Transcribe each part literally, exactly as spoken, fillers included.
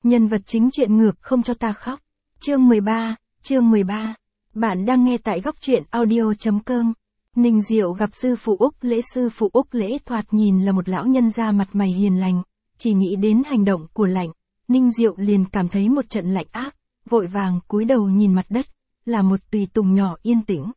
Nhân vật chính truyện ngược không cho ta khóc. Chương mười ba, chương mười ba. Bạn đang nghe tại góc truyện audio chấm com. Ninh Diệu gặp sư phụ Úc Lễ. Sư phụ Úc Lễ thoạt nhìn là một lão nhân da mặt mày hiền lành, chỉ nghĩ đến hành động của Lạnh, Ninh Diệu liền cảm thấy một trận lạnh ác, vội vàng cúi đầu nhìn mặt đất, là một tùy tùng nhỏ yên tĩnh.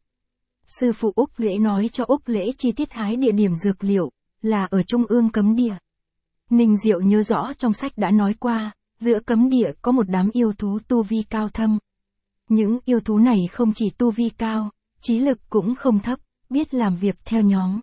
Sư phụ Úc Lễ nói cho Úc Lễ chi tiết hái địa điểm dược liệu, là ở trung ương cấm địa. Ninh Diệu nhớ rõ trong sách đã nói qua, giữa cấm địa có một đám yêu thú tu vi cao thâm. Những yêu thú này không chỉ tu vi cao, trí lực cũng không thấp, biết làm việc theo nhóm.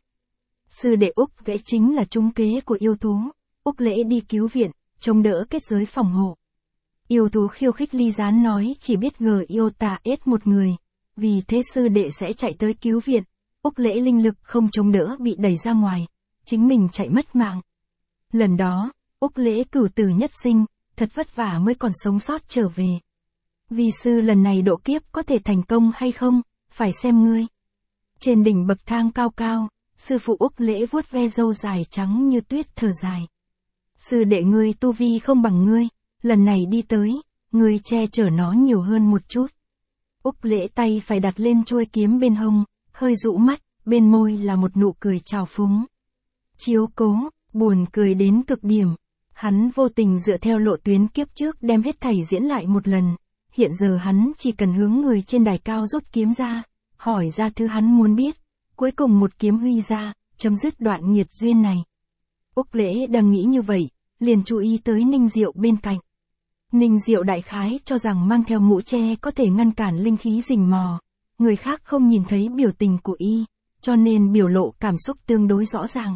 Sư đệ Úc Lễ chính là trúng kế của yêu thú. Úc Lễ đi cứu viện, chống đỡ kết giới phòng hộ. Yêu thú khiêu khích ly gián nói chỉ biết ngờ yêu tà ết một người, vì thế sư đệ sẽ chạy tới cứu viện. Úc Lễ linh lực không chống đỡ bị đẩy ra ngoài, chính mình chạy mất mạng. Lần đó, Úc Lễ cửu tử nhất sinh, thật vất vả mới còn sống sót trở về. Vì sư lần này độ kiếp có thể thành công hay không, phải xem ngươi. Trên đỉnh bậc thang cao cao, sư phụ Úc Lễ vuốt ve râu dài trắng như tuyết thở dài. Sư đệ ngươi tu vi không bằng ngươi, lần này đi tới, ngươi che chở nó nhiều hơn một chút. Úc Lễ tay phải đặt lên chuôi kiếm bên hông, hơi rũ mắt, bên môi là một nụ cười trào phúng. Chiếu cố, buồn cười đến cực điểm. Hắn vô tình dựa theo lộ tuyến kiếp trước đem hết thảy diễn lại một lần. Hiện giờ hắn chỉ cần hướng người trên đài cao rút kiếm ra, hỏi ra thứ hắn muốn biết, cuối cùng một kiếm huy ra, chấm dứt đoạn nghiệt duyên này. Úc Lễ đang nghĩ như vậy, liền chú ý tới Ninh Diệu bên cạnh. Ninh Diệu đại khái cho rằng mang theo mũ che có thể ngăn cản linh khí rình mò, người khác không nhìn thấy biểu tình của y, cho nên biểu lộ cảm xúc tương đối rõ ràng.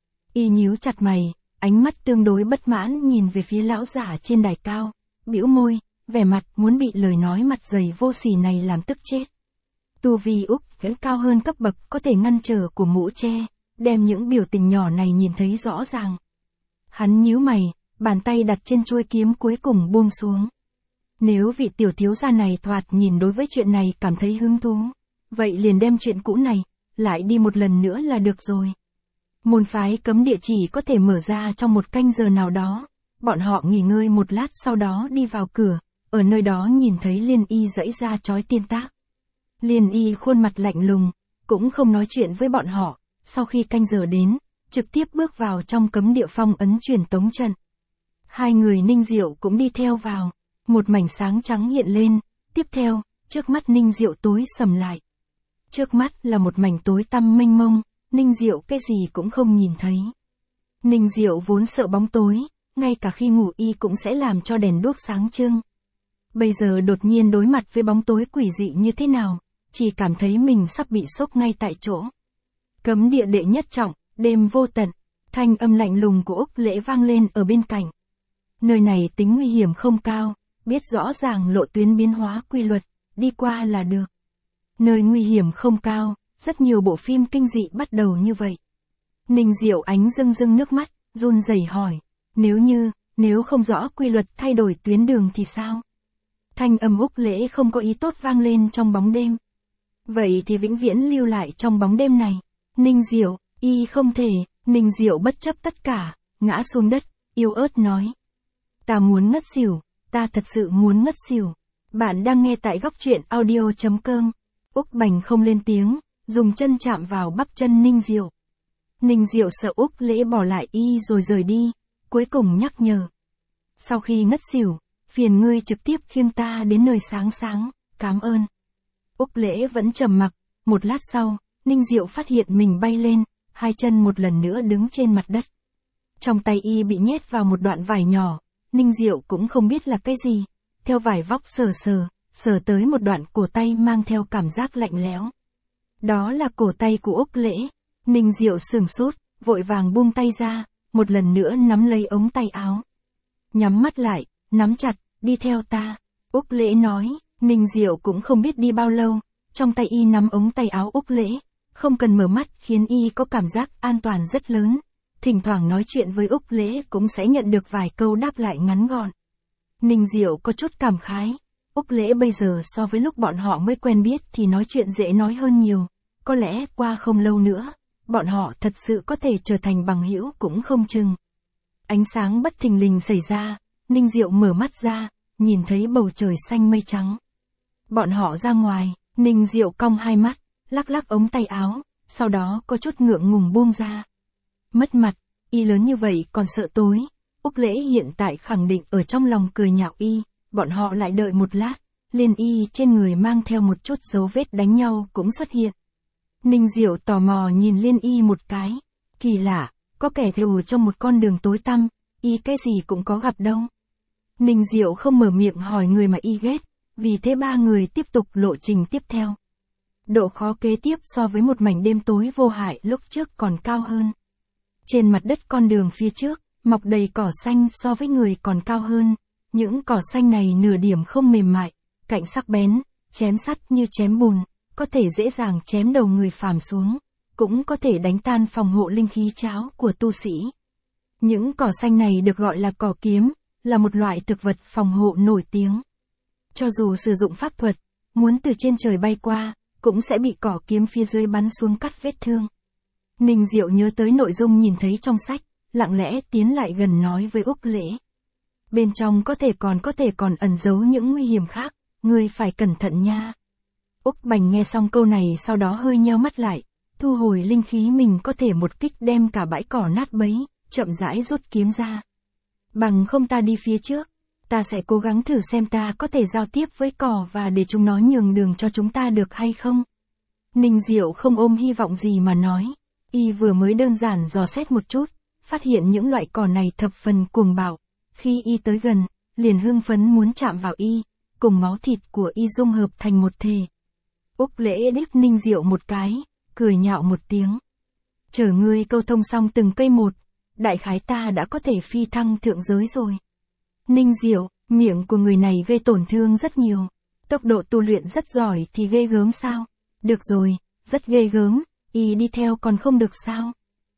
Y nhíu chặt mày, ánh mắt tương đối bất mãn nhìn về phía lão giả trên đài cao, bĩu môi, vẻ mặt muốn bị lời nói mặt dày vô sỉ này làm tức chết. Tu vi Úc vẫn cao hơn cấp bậc có thể ngăn trở của mũ che, đem những biểu tình nhỏ này nhìn thấy rõ ràng. Hắn nhíu mày, bàn tay đặt trên chuôi kiếm cuối cùng buông xuống. Nếu vị tiểu thiếu gia này thoạt nhìn đối với chuyện này cảm thấy hứng thú, vậy liền đem chuyện cũ này, lại đi một lần nữa là được rồi. Môn phái cấm địa chỉ có thể mở ra trong một canh giờ nào đó, bọn họ nghỉ ngơi một lát sau đó đi vào cửa, ở nơi đó nhìn thấy Liên Y giãy ra chói tiên tác. Liên Y khuôn mặt lạnh lùng, cũng không nói chuyện với bọn họ, sau khi canh giờ đến, trực tiếp bước vào trong cấm địa phong ấn truyền tống trận. Hai người Ninh Diệu cũng đi theo vào, một mảnh sáng trắng hiện lên, tiếp theo, trước mắt Ninh Diệu tối sầm lại. Trước mắt là một mảnh tối tăm mênh mông, Ninh Diệu cái gì cũng không nhìn thấy. Ninh Diệu vốn sợ bóng tối, ngay cả khi ngủ y cũng sẽ làm cho đèn đuốc sáng trưng. Bây giờ đột nhiên đối mặt với bóng tối quỷ dị như thế nào, chỉ cảm thấy mình sắp bị sốc ngay tại chỗ. Cấm địa đệ nhất trọng, đêm vô tận, thanh âm lạnh lùng của Úc Lễ vang lên ở bên cạnh. Nơi này tính nguy hiểm không cao, biết rõ ràng lộ tuyến biến hóa quy luật, đi qua là được. Nơi nguy hiểm không cao, rất nhiều bộ phim kinh dị bắt đầu như vậy. Ninh Diệu ánh rưng rưng nước mắt, run rẩy hỏi, nếu như, nếu không rõ quy luật thay đổi tuyến đường thì sao? Thanh âm Úc Lễ không có ý tốt vang lên trong bóng đêm. Vậy thì vĩnh viễn lưu lại trong bóng đêm này. Ninh Diệu, y không thể, Ninh Diệu bất chấp tất cả, ngã xuống đất, yếu ớt nói. Ta muốn ngất xỉu, ta thật sự muốn ngất xỉu. Bạn đang nghe tại góc truyện audio chấm com. Úc Bành không lên tiếng, dùng chân chạm vào bắp chân Ninh Diệu. Ninh Diệu sợ Úc Lễ bỏ lại y rồi rời đi, cuối cùng nhắc nhở. Sau khi ngất xỉu, phiền ngươi trực tiếp khiêng ta đến nơi sáng sáng, cảm ơn. Úc Lễ vẫn trầm mặc, một lát sau, Ninh Diệu phát hiện mình bay lên, hai chân một lần nữa đứng trên mặt đất. Trong tay y bị nhét vào một đoạn vải nhỏ, Ninh Diệu cũng không biết là cái gì, theo vải vóc sờ sờ, sờ tới một đoạn cổ tay mang theo cảm giác lạnh lẽo. Đó là cổ tay của Úc Lễ. Ninh Diệu sửng sốt, vội vàng buông tay ra, một lần nữa nắm lấy ống tay áo. Nhắm mắt lại, nắm chặt, đi theo ta. Úc Lễ nói, Ninh Diệu cũng không biết đi bao lâu, trong tay y nắm ống tay áo Úc Lễ, không cần mở mắt khiến y có cảm giác an toàn rất lớn. Thỉnh thoảng nói chuyện với Úc Lễ cũng sẽ nhận được vài câu đáp lại ngắn gọn. Ninh Diệu có chút cảm khái, Úc Lễ bây giờ so với lúc bọn họ mới quen biết thì nói chuyện dễ nói hơn nhiều, có lẽ qua không lâu nữa, bọn họ thật sự có thể trở thành bằng hữu cũng không chừng. Ánh sáng bất thình lình xảy ra, Ninh Diệu mở mắt ra, nhìn thấy bầu trời xanh mây trắng. Bọn họ ra ngoài, Ninh Diệu cong hai mắt, lắc lắc ống tay áo, sau đó có chút ngượng ngùng buông ra. Mất mặt, y lớn như vậy còn sợ tối. Úc Lễ hiện tại khẳng định ở trong lòng cười nhạo y, bọn họ lại đợi một lát, Liên Y trên người mang theo một chút dấu vết đánh nhau cũng xuất hiện. Ninh Diệu tò mò nhìn Liên Y một cái, kỳ lạ, có kẻ thù trong một con đường tối tăm, y cái gì cũng có gặp đâu. Ninh Diệu không mở miệng hỏi người mà y ghét, vì thế ba người tiếp tục lộ trình tiếp theo. Độ khó kế tiếp so với một mảnh đêm tối vô hại lúc trước còn cao hơn. Trên mặt đất con đường phía trước, mọc đầy cỏ xanh so với người còn cao hơn, những cỏ xanh này nửa điểm không mềm mại, cạnh sắc bén, chém sắt như chém bùn, có thể dễ dàng chém đầu người phàm xuống, cũng có thể đánh tan phòng hộ linh khí cháo của tu sĩ. Những cỏ xanh này được gọi là cỏ kiếm, là một loại thực vật phòng hộ nổi tiếng. Cho dù sử dụng pháp thuật, muốn từ trên trời bay qua, cũng sẽ bị cỏ kiếm phía dưới bắn xuống cắt vết thương. Ninh Diệu nhớ tới nội dung nhìn thấy trong sách, lặng lẽ tiến lại gần nói với Úc Lễ. Bên trong có thể còn có thể còn ẩn giấu những nguy hiểm khác, ngươi phải cẩn thận nha. Úc Bành nghe xong câu này sau đó hơi nheo mắt lại, thu hồi linh khí mình có thể một kích đem cả bãi cỏ nát bấy, chậm rãi rút kiếm ra. Bằng không ta đi phía trước, ta sẽ cố gắng thử xem ta có thể giao tiếp với cỏ và để chúng nó nhường đường cho chúng ta được hay không. Ninh Diệu không ôm hy vọng gì mà nói, y vừa mới đơn giản dò xét một chút, phát hiện những loại cỏ này thập phần cuồng bạo, khi y tới gần, liền hưng phấn muốn chạm vào y, cùng máu thịt của y dung hợp thành một thể. Úc Lễ liếc Ninh Diệu một cái, cười nhạo một tiếng. Chờ ngươi câu thông xong từng cây một, đại khái ta đã có thể phi thăng thượng giới rồi. Ninh Diệu, miệng của người này gây tổn thương rất nhiều, tốc độ tu luyện rất giỏi thì ghê gớm sao? Được rồi, rất ghê gớm, y đi theo còn không được sao?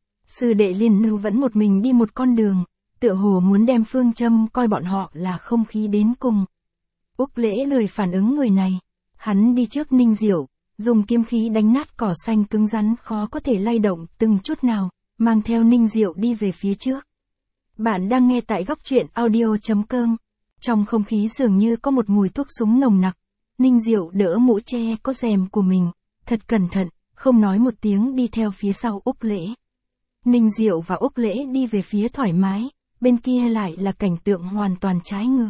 Sư đệ Liên Nưu vẫn một mình đi một con đường, tựa hồ muốn đem phương châm coi bọn họ là không khí đến cùng. Úc Lễ lười phản ứng người này, hắn đi trước Ninh Diệu, dùng kiếm khí đánh nát cỏ xanh cứng rắn khó có thể lay động từng chút nào, mang theo Ninh Diệu đi về phía trước. Bạn đang nghe tại góc truyện audio chấm com. Trong không khí dường như có một mùi thuốc súng nồng nặc. Ninh Diệu đỡ mũ che có rèm của mình, thật cẩn thận, không nói một tiếng đi theo phía sau Úc Lễ. Ninh Diệu và Úc Lễ đi về phía thoải mái, bên kia lại là cảnh tượng hoàn toàn trái ngược.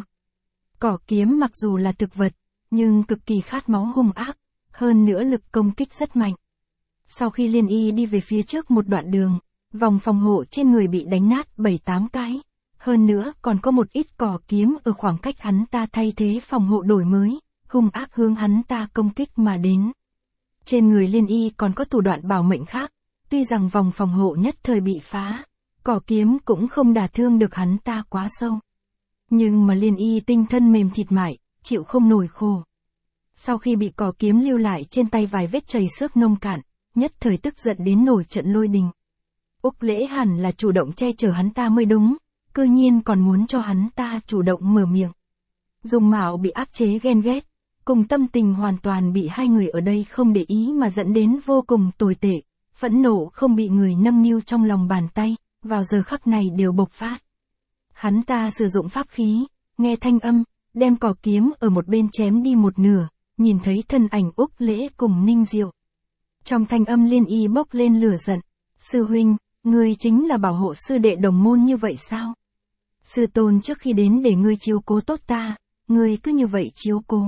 Cỏ kiếm mặc dù là thực vật, nhưng cực kỳ khát máu hung ác, hơn nữa lực công kích rất mạnh. Sau khi Liên Y đi về phía trước một đoạn đường, vòng phòng hộ trên người bị đánh nát bảy tám cái, hơn nữa còn có một ít cỏ kiếm ở khoảng cách hắn ta thay thế phòng hộ đổi mới, hung ác hướng hắn ta công kích mà đến. Trên người Liên Y còn có thủ đoạn bảo mệnh khác, tuy rằng vòng phòng hộ nhất thời bị phá, cỏ kiếm cũng không đả thương được hắn ta quá sâu. Nhưng mà Liên Y tinh thân mềm thịt mại, chịu không nổi khổ. Sau khi bị cỏ kiếm lưu lại trên tay vài vết chảy xước nông cạn, nhất thời tức giận đến nổi trận lôi đình. Úc Lễ hẳn là chủ động che chở hắn ta mới đúng, cư nhiên còn muốn cho hắn ta chủ động mở miệng. Dung mạo bị áp chế ghen ghét, cùng tâm tình hoàn toàn bị hai người ở đây không để ý mà dẫn đến vô cùng tồi tệ, phẫn nộ không bị người nâng niu trong lòng bàn tay, vào giờ khắc này đều bộc phát. Hắn ta sử dụng pháp khí, nghe thanh âm, đem cỏ kiếm ở một bên chém đi một nửa, nhìn thấy thân ảnh Úc Lễ cùng Ninh Diệu. Trong thanh âm Liên Y bốc lên lửa giận, sư huynh, ngươi chính là bảo hộ sư đệ đồng môn như vậy sao? Sư tôn trước khi đến để ngươi chiếu cố tốt ta, ngươi cứ như vậy chiếu cố.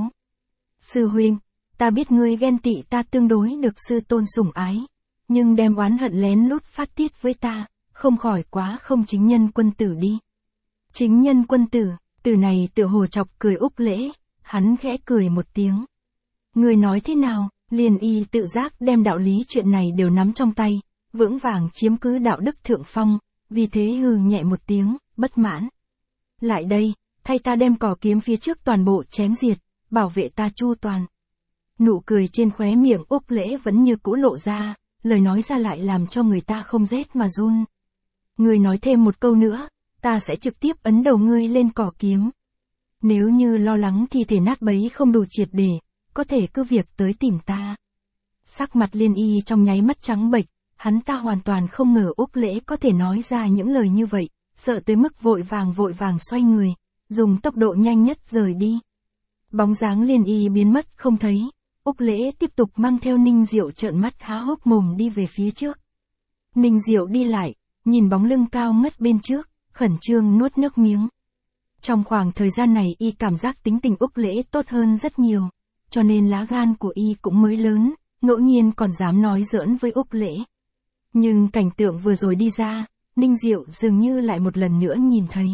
Sư huynh, ta biết ngươi ghen tị ta tương đối được sư tôn sủng ái, nhưng đem oán hận lén lút phát tiết với ta, không khỏi quá không chính nhân quân tử đi. Chính nhân quân tử, từ này tựa hồ chọc cười Úc Lễ, hắn khẽ cười một tiếng. Ngươi nói thế nào? Liên Y tự giác đem đạo lý chuyện này đều nắm trong tay, vững vàng chiếm cứ đạo đức thượng phong, vì thế hừ nhẹ một tiếng, bất mãn. Lại đây, thay ta đem cỏ kiếm phía trước toàn bộ chém diệt, bảo vệ ta chu toàn. Nụ cười trên khóe miệng Úc Lễ vẫn như cũ lộ ra, lời nói ra lại làm cho người ta không rét mà run. Ngươi nói thêm một câu nữa, ta sẽ trực tiếp ấn đầu ngươi lên cỏ kiếm. Nếu như lo lắng thi thể nát bấy không đủ triệt để, có thể cứ việc tới tìm ta. Sắc mặt Liên Y trong nháy mắt trắng bệch, hắn ta hoàn toàn không ngờ Úc Lễ có thể nói ra những lời như vậy, sợ tới mức vội vàng vội vàng xoay người, dùng tốc độ nhanh nhất rời đi. Bóng dáng Liên Y biến mất không thấy, Úc Lễ tiếp tục mang theo Ninh Diệu trợn mắt há hốc mồm đi về phía trước. Ninh Diệu đi lại, nhìn bóng lưng cao ngất bên trước, khẩn trương nuốt nước miếng. Trong khoảng thời gian này y cảm giác tính tình Úc Lễ tốt hơn rất nhiều, cho nên lá gan của y cũng mới lớn, ngẫu nhiên còn dám nói giỡn với Úc Lễ. Nhưng cảnh tượng vừa rồi đi ra, Ninh Diệu dường như lại một lần nữa nhìn thấy.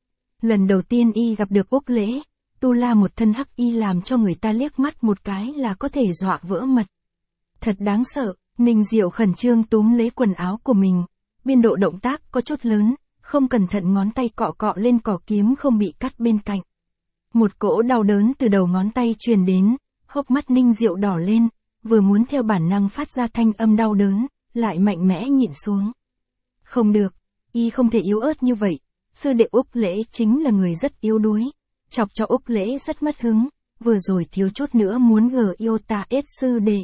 Lần đầu tiên y gặp được Úc Lễ, tu la một thân hắc y làm cho người ta liếc mắt một cái là có thể dọa vỡ mật. Thật đáng sợ, Ninh Diệu khẩn trương túm lấy quần áo của mình, biên độ động tác có chút lớn, không cẩn thận ngón tay cọ cọ lên cỏ kiếm không bị cắt bên cạnh. Một cỗ đau đớn từ đầu ngón tay truyền đến, hốc mắt Ninh Diệu đỏ lên, vừa muốn theo bản năng phát ra thanh âm đau đớn, lại mạnh mẽ nhịn xuống. Không được, y không thể yếu ớt như vậy, sư đệ Úc Lễ chính là người rất yếu đuối, chọc cho Úc Lễ rất mất hứng, vừa rồi thiếu chút nữa muốn gờ yêu ta ết sư đệ.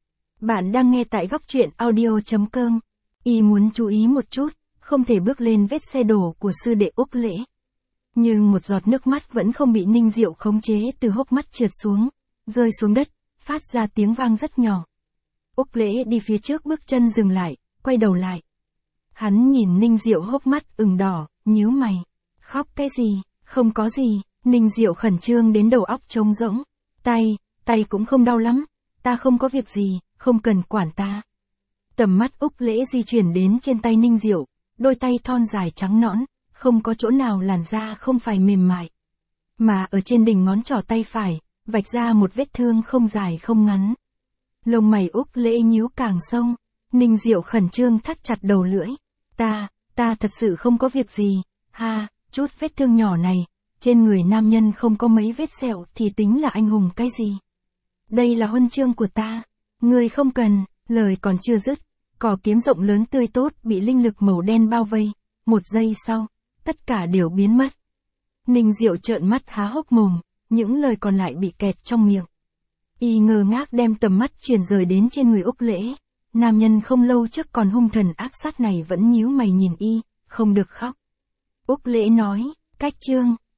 Bạn đang nghe tại góc truyện audio chấm com, y muốn chú ý một chút, không thể bước lên vết xe đổ của sư đệ Úc Lễ. Nhưng một giọt nước mắt vẫn không bị Ninh Diệu khống chế từ hốc mắt trượt xuống, rơi xuống đất, phát ra tiếng vang rất nhỏ. Úc Lễ đi phía trước bước chân dừng lại, quay đầu lại. Hắn nhìn Ninh Diệu hốc mắt ửng đỏ, nhíu mày. Khóc cái gì, không có gì, Ninh Diệu khẩn trương đến đầu óc trống rỗng. Tay, tay cũng không đau lắm, ta không có việc gì, không cần quản ta. Tầm mắt Úc Lễ di chuyển đến trên tay Ninh Diệu, đôi tay thon dài trắng nõn, không có chỗ nào làn da không phải mềm mại. Mà ở trên đỉnh ngón trỏ tay phải, vạch ra một vết thương không dài không ngắn. Lông mày Úc Lễ nhíu càng sâu, Ninh Diệu khẩn trương thắt chặt đầu lưỡi. Ta, ta thật sự không có việc gì, ha, chút vết thương nhỏ này, trên người nam nhân không có mấy vết sẹo thì tính là anh hùng cái gì. Đây là huân chương của ta, ngươi không cần, lời còn chưa dứt, cỏ kiếm rộng lớn tươi tốt bị linh lực màu đen bao vây, một giây sau, tất cả đều biến mất. Ninh Diệu trợn mắt há hốc mồm, những lời còn lại bị kẹt trong miệng. Y ngơ ngác đem tầm mắt chuyển rời đến trên người Úc Lễ, nam nhân không lâu trước còn hung thần ác sát này vẫn nhíu mày nhìn y, không được khóc. Úc Lễ nói, cách chương.